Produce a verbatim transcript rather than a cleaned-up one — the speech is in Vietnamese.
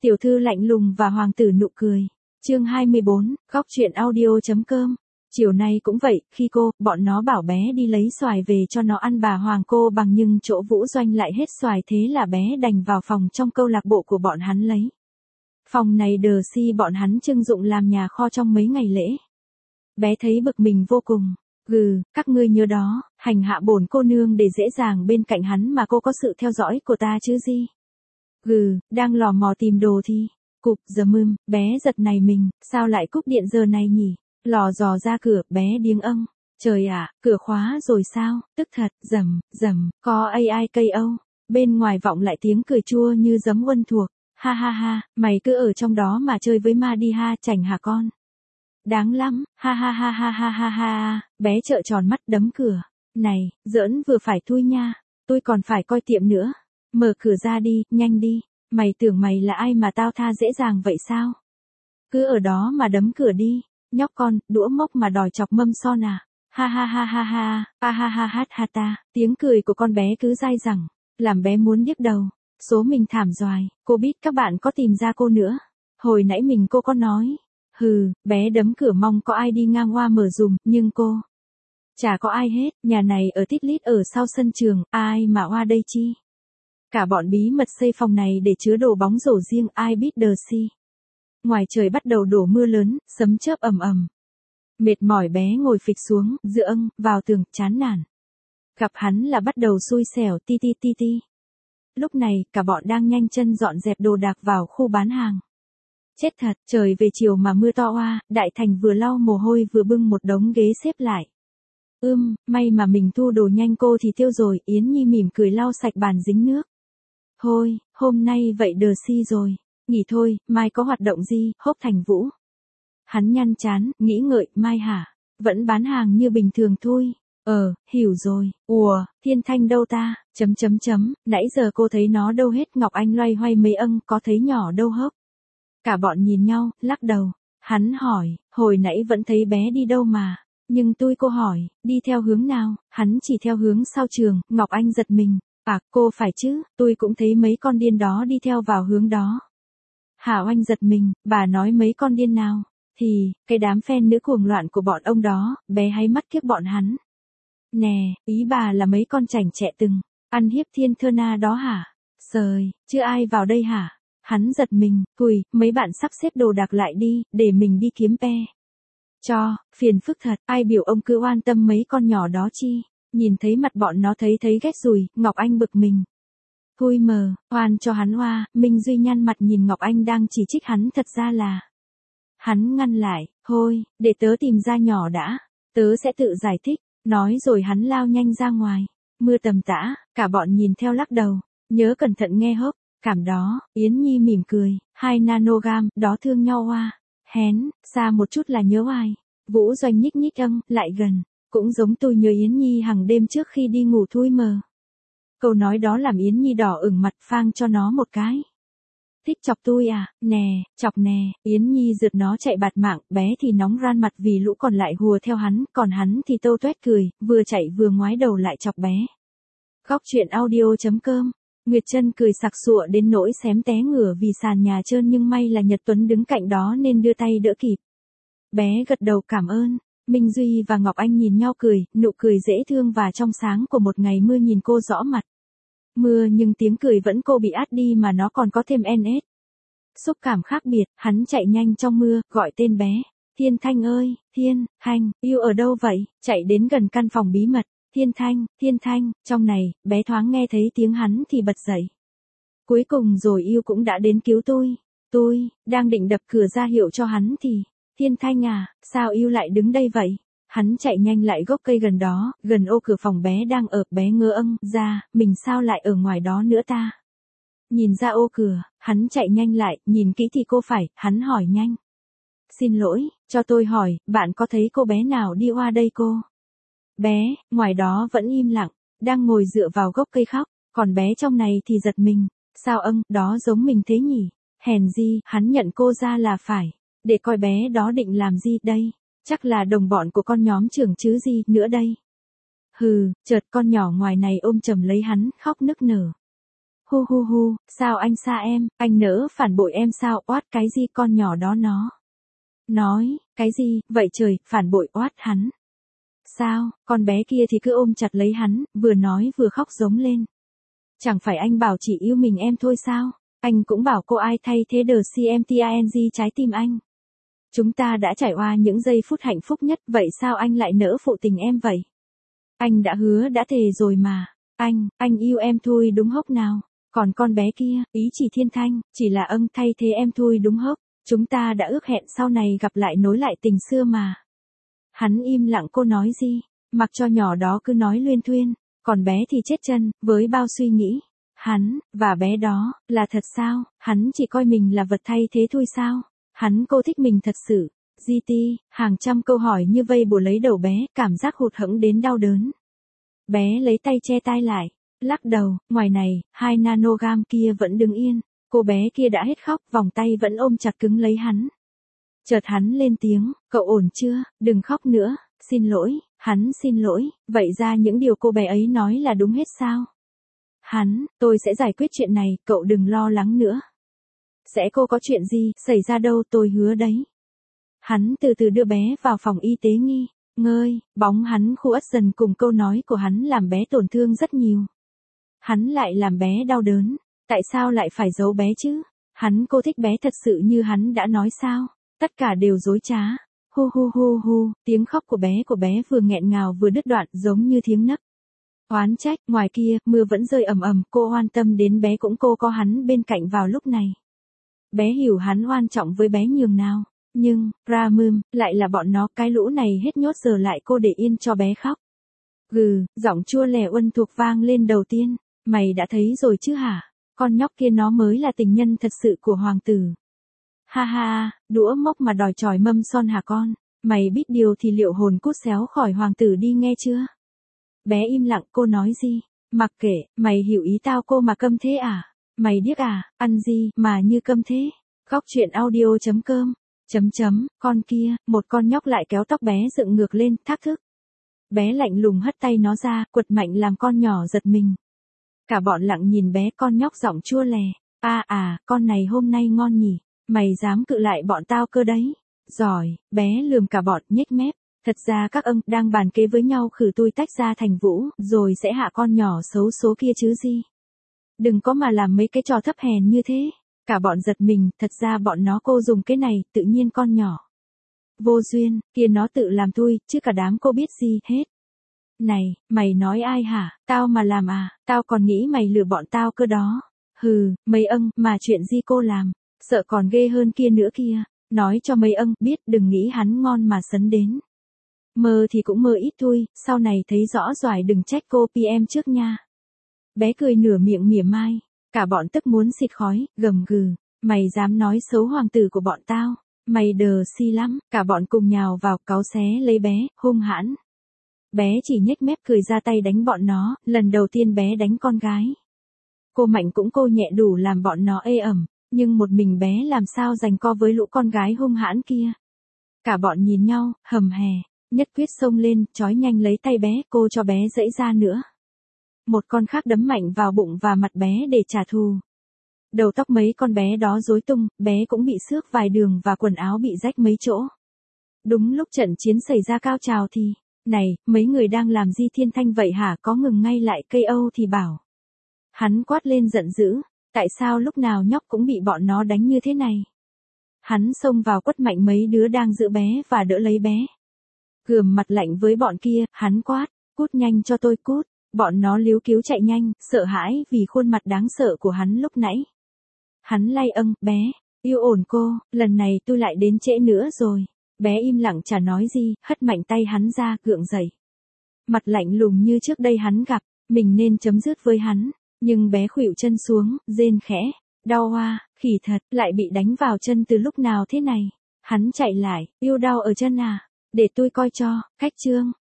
Tiểu thư lạnh lùng và hoàng tử nụ cười. Chương hai mươi bốn, góc truyện audio.com. Chiều nay cũng vậy, khi cô, bọn nó bảo bé đi lấy xoài về cho nó ăn, bà Hoàng cô bằng nhưng chỗ Vũ Doanh lại hết xoài, thế là bé đành vào phòng trong câu lạc bộ của bọn hắn lấy. Phòng này đờ si bọn hắn trưng dụng làm nhà kho trong mấy ngày lễ. Bé thấy bực mình vô cùng. Gừ, các ngươi nhớ đó, hành hạ bổn cô nương để dễ dàng bên cạnh hắn mà cô có sự theo dõi của ta chứ gì. Gừ, đang lò mò tìm đồ thì. Cục giờ mưm, bé giật này mình, sao lại cúp điện giờ này nhỉ? Lò dò ra cửa, bé điếng âng. Trời ạ, cửa khóa rồi sao? Tức thật, rầm, rầm, có a i cây âu. Bên ngoài vọng lại tiếng cười chua như giấm uân thuộc. Ha ha ha, mày cứ ở trong đó mà chơi với ma đi ha, chảnh hả con? Đáng lắm, ha ha ha ha ha ha ha, bé trợn tròn mắt đấm cửa. Này, giỡn vừa phải thôi nha, tôi còn phải coi tiệm nữa. Mở cửa ra đi, nhanh đi, mày tưởng mày là ai mà tao tha dễ dàng vậy sao? Cứ ở đó mà đấm cửa đi, nhóc con, đũa mốc mà đòi chọc mâm son à? Ha ha ha ha ha, ha ha ha ha ha ta, tiếng cười của con bé cứ dai dẳng, làm bé muốn điếc đầu. Số mình thảm doài, cô biết các bạn có tìm ra cô nữa. Hồi nãy mình cô có nói. Hừ, bé đấm cửa mong có ai đi ngang qua mở dùm, nhưng cô. Chả có ai hết, nhà này ở tít lít ở sau sân trường, ai mà oa đây chi. Cả bọn bí mật xây phòng này để chứa đồ bóng rổ riêng, ai biết đờ si. Ngoài trời bắt đầu đổ mưa lớn, sấm chớp ầm ầm. Mệt mỏi bé ngồi phịch xuống, dựa âng, vào tường, chán nản. Gặp hắn là bắt đầu xui xẻo, ti ti ti ti. Lúc này, cả bọn đang nhanh chân dọn dẹp đồ đạc vào khu bán hàng. Chết thật, trời về chiều mà mưa to oa, Đại Thành vừa lau mồ hôi vừa bưng một đống ghế xếp lại. Ưm, may mà mình thu đồ nhanh cô thì tiêu rồi, Yến Nhi mỉm cười lau sạch bàn dính nước. Thôi, hôm nay vậy đờ si rồi. Nghỉ thôi, mai có hoạt động gì, Hốc Thành Vũ. Hắn nhăn chán, nghĩ ngợi, mai hả? Vẫn bán hàng như bình thường thôi. Ờ, hiểu rồi. Ùa, Thiên Thanh đâu ta? Chấm chấm chấm, nãy giờ cô thấy nó đâu hết? Ngọc Anh loay hoay mấy âng, có thấy nhỏ đâu Hốc? Cả bọn nhìn nhau, lắc đầu. Hắn hỏi, hồi nãy vẫn thấy bé đi đâu mà. Nhưng tôi cô hỏi, đi theo hướng nào? Hắn chỉ theo hướng sau trường. Ngọc Anh giật mình. À, cô phải chứ, tôi cũng thấy mấy con điên đó đi theo vào hướng đó. Hà Oanh giật mình, bà nói mấy con điên nào? Thì, cái đám fan nữ cuồng loạn của bọn ông đó, bé hay mắt kiếp bọn hắn. Nè, ý bà là mấy con chảnh chẹ từng, ăn hiếp Thiên Thơ Na đó hả? Sời, chưa ai vào đây hả? Hắn giật mình, cùi, mấy bạn sắp xếp đồ đạc lại đi, để mình đi kiếm pe. Cho, phiền phức thật, ai biểu ông cứ oan tâm mấy con nhỏ đó chi? Nhìn thấy mặt bọn nó thấy thấy ghét rùi, Ngọc Anh bực mình. Thui mờ, oan cho hắn oa, Minh Duy nhăn mặt nhìn Ngọc Anh đang chỉ trích hắn, thật ra là. Hắn ngăn lại, thôi, để tớ tìm ra nhỏ đã, tớ sẽ tự giải thích, nói rồi hắn lao nhanh ra ngoài. Mưa tầm tã, cả bọn nhìn theo lắc đầu, nhớ cẩn thận nghe Hốc, cảm đó, Yến Nhi mỉm cười, hai nanogam, đó thương nhau oa. Hén, xa một chút là nhớ oai. Vũ Doanh nhích nhích âng, lại gần, cũng giống tôi nhớ Yến Nhi hàng đêm trước khi đi ngủ thui mờ. Câu nói đó làm Yến Nhi đỏ ửng mặt, phang cho nó một cái. Thích chọc tôi à, nè, chọc nè, Yến Nhi rượt nó chạy bạt mạng, bé thì nóng ran mặt vì lũ còn lại hùa theo hắn, còn hắn thì tâu tuét cười, vừa chạy vừa ngoái đầu lại chọc bé. Góc truyện audio.com. Nguyệt Trân cười sặc sụa đến nỗi xém té ngửa vì sàn nhà trơn, nhưng may là Nhật Tuấn đứng cạnh đó nên đưa tay đỡ kịp. Bé gật đầu cảm ơn. Minh Duy và Ngọc Anh nhìn nhau cười, nụ cười dễ thương và trong sáng của một ngày mưa nhìn cô rõ mặt. Mưa nhưng tiếng cười vẫn cô bị át đi mà nó còn có thêm en ét. Xúc cảm khác biệt, hắn chạy nhanh trong mưa, gọi tên bé. Thiên Thanh ơi, Thiên, Thanh, yêu ở đâu vậy? Chạy đến gần căn phòng bí mật. Thiên Thanh, Thiên Thanh, trong này, bé thoáng nghe thấy tiếng hắn thì bật dậy. Cuối cùng rồi yêu cũng đã đến cứu tôi. Tôi, đang định đập cửa ra hiệu cho hắn thì, Thiên Thanh à, sao yêu lại đứng đây vậy? Hắn chạy nhanh lại gốc cây gần đó, gần ô cửa phòng bé đang ở, bé ngơ âng, ra, mình sao lại ở ngoài đó nữa ta? Nhìn ra ô cửa, hắn chạy nhanh lại, nhìn kỹ thì cô phải, hắn hỏi nhanh. Xin lỗi, cho tôi hỏi, bạn có thấy cô bé nào đi qua đây cô? Bé, ngoài đó vẫn im lặng, đang ngồi dựa vào gốc cây khóc, còn bé trong này thì giật mình, sao âng, đó giống mình thế nhỉ? Hèn gì, hắn nhận cô ra là phải, để coi bé đó định làm gì đây? Chắc là đồng bọn của con nhóm trưởng chứ gì nữa đây. Hừ, chợt con nhỏ ngoài này ôm chầm lấy hắn, khóc nức nở. Hu hu hu, sao anh xa em, anh nỡ phản bội em sao, oát cái gì con nhỏ đó nó. Nói, cái gì, vậy trời, phản bội oát hắn. Sao, con bé kia thì cứ ôm chặt lấy hắn, vừa nói vừa khóc giống lên. Chẳng phải anh bảo chỉ yêu mình em thôi sao, anh cũng bảo cô ai thay thế đờ xê em tê i en giê trái tim anh. Chúng ta đã trải qua những giây phút hạnh phúc nhất, vậy sao anh lại nỡ phụ tình em vậy? Anh đã hứa đã thề rồi mà, anh, anh yêu em thôi đúng hốc nào, còn con bé kia, ý chỉ thiên thanh, chỉ là âng thay thế em thôi đúng hốc, chúng ta đã ước hẹn sau này gặp lại nối lại tình xưa mà. Hắn im lặng cô nói gì, mặc cho nhỏ đó cứ nói luyên thuyên, còn bé thì chết chân, với bao suy nghĩ. Hắn, và bé đó, là thật sao, hắn chỉ coi mình là vật thay thế thôi sao, hắn cô thích mình thật sự. giê tê, hàng trăm câu hỏi như vây bùa lấy đầu bé, cảm giác hụt hẫng đến đau đớn. Bé lấy tay che tai lại, lắc đầu, ngoài này, hai nanogam kia vẫn đứng yên, cô bé kia đã hết khóc, vòng tay vẫn ôm chặt cứng lấy hắn. Chợt hắn lên tiếng, cậu ổn chưa, đừng khóc nữa, xin lỗi, hắn xin lỗi, vậy ra những điều cô bé ấy nói là đúng hết sao? Hắn, tôi sẽ giải quyết chuyện này, cậu đừng lo lắng nữa. Sẽ cô có chuyện gì, xảy ra đâu tôi hứa đấy. Hắn từ từ đưa bé vào phòng y tế nghi, ngơi, bóng hắn khuất dần cùng câu nói của hắn làm bé tổn thương rất nhiều. Hắn lại làm bé đau đớn, tại sao lại phải giấu bé chứ? Hắn cô thích bé thật sự như hắn đã nói sao? Tất cả đều dối trá. Hu hu hu hu, tiếng khóc của bé của bé vừa nghẹn ngào vừa đứt đoạn giống như tiếng nấc. Oán trách, ngoài kia, mưa vẫn rơi ầm ầm, cô quan tâm đến bé cũng cô có hắn bên cạnh vào lúc này. Bé hiểu hắn oan trọng với bé nhường nào. Nhưng, Ramum, lại là bọn nó, cái lũ này hết nhốt giờ lại cô để yên cho bé khóc. Gừ, giọng chua lè uân thuộc vang lên đầu tiên, mày đã thấy rồi chứ hả, con nhóc kia nó mới là tình nhân thật sự của hoàng tử. Ha ha, đũa mốc mà đòi chòi mâm son hả con, mày biết điều thì liệu hồn cút xéo khỏi hoàng tử đi nghe chưa? Bé im lặng cô nói gì, mặc kệ, mày hiểu ý tao cô mà câm thế à, mày điếc à, ăn gì mà như câm thế, góc truyện audio chấm com. Chấm chấm, con kia, một con nhóc lại kéo tóc bé dựng ngược lên, thách thức. Bé lạnh lùng hất tay nó ra, quật mạnh làm con nhỏ giật mình. Cả bọn lặng nhìn bé, con nhóc giọng chua lè. À à, con này hôm nay ngon nhỉ, mày dám cự lại bọn tao cơ đấy. Giỏi, bé lườm cả bọn, nhếch mép. Thật ra các âng đang bàn kế với nhau khử tôi tách ra thành vũ, rồi sẽ hạ con nhỏ xấu số kia chứ gì. Đừng có mà làm mấy cái trò thấp hèn như thế. Cả bọn giật mình, thật ra bọn nó cô dùng cái này, tự nhiên con nhỏ. Vô duyên, kia nó tự làm tôi, chứ cả đám cô biết gì hết. Này, mày nói ai hả, tao mà làm à, tao còn nghĩ mày lừa bọn tao cơ đó. Hừ, mấy âng, mà chuyện gì cô làm, sợ còn ghê hơn kia nữa kia. Nói cho mấy âng, biết đừng nghĩ hắn ngon mà sấn đến. Mơ thì cũng mơ ít thôi, sau này thấy rõ doài đừng trách cô pê em trước nha. Bé cười nửa miệng mỉa mai. Cả bọn tức muốn xịt khói, gầm gừ, mày dám nói xấu hoàng tử của bọn tao, mày đờ si lắm, cả bọn cùng nhào vào cáu xé lấy bé, hung hãn. Bé chỉ nhếch mép cười ra tay đánh bọn nó, lần đầu tiên bé đánh con gái. Cô mạnh cũng cô nhẹ đủ làm bọn nó ê ẩm, nhưng một mình bé làm sao giành co với lũ con gái hung hãn kia. Cả bọn nhìn nhau, hầm hè, nhất quyết xông lên, trói nhanh lấy tay bé, cô cho bé dãy ra nữa. Một con khác đấm mạnh vào bụng và mặt bé để trả thù. Đầu tóc mấy con bé đó rối tung, bé cũng bị xước vài đường và quần áo bị rách mấy chỗ. Đúng lúc trận chiến xảy ra cao trào thì, này, mấy người đang làm gì thiên thanh vậy hả, có ngừng ngay lại cây âu thì bảo. Hắn quát lên giận dữ, tại sao lúc nào nhóc cũng bị bọn nó đánh như thế này. Hắn xông vào quất mạnh mấy đứa đang giữ bé và đỡ lấy bé. Gườm mặt lạnh với bọn kia, hắn quát, cút nhanh cho tôi cút. Bọn nó líu cứu chạy nhanh, sợ hãi vì khuôn mặt đáng sợ của hắn lúc nãy. Hắn lay âng, bé, yêu ổn cô, lần này tôi lại đến trễ nữa rồi. Bé im lặng chả nói gì, hất mạnh tay hắn ra, gượng dậy. Mặt lạnh lùng như trước đây hắn gặp, mình nên chấm dứt với hắn. Nhưng bé khuỵu chân xuống, rên khẽ, đau hoa, khỉ thật, lại bị đánh vào chân từ lúc nào thế này. Hắn chạy lại, yêu đau ở chân à, để tôi coi cho, cách chương.